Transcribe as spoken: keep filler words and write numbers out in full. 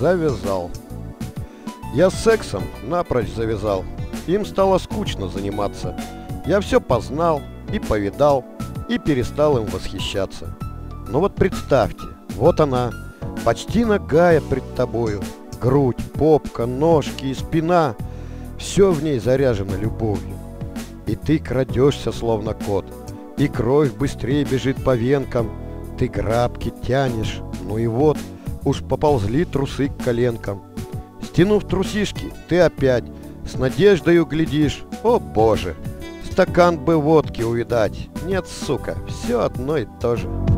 завязал. Я с сексом напрочь завязал. Им стало скучно заниматься. Я все познал и повидал, и перестал им восхищаться. Но вот представьте, вот она, почти нагая пред тобою. Грудь, попка, ножки и спина, все в ней заряжено любовью. И ты крадешься, словно кот, и кровь быстрее бежит по венкам. Ты грабки тянешь, ну и вот, уж поползли трусы к коленкам. Стянув трусишки, ты опять с надеждою глядишь, о боже, стакан бы водки увидать. Нет, сука, все одно и то же.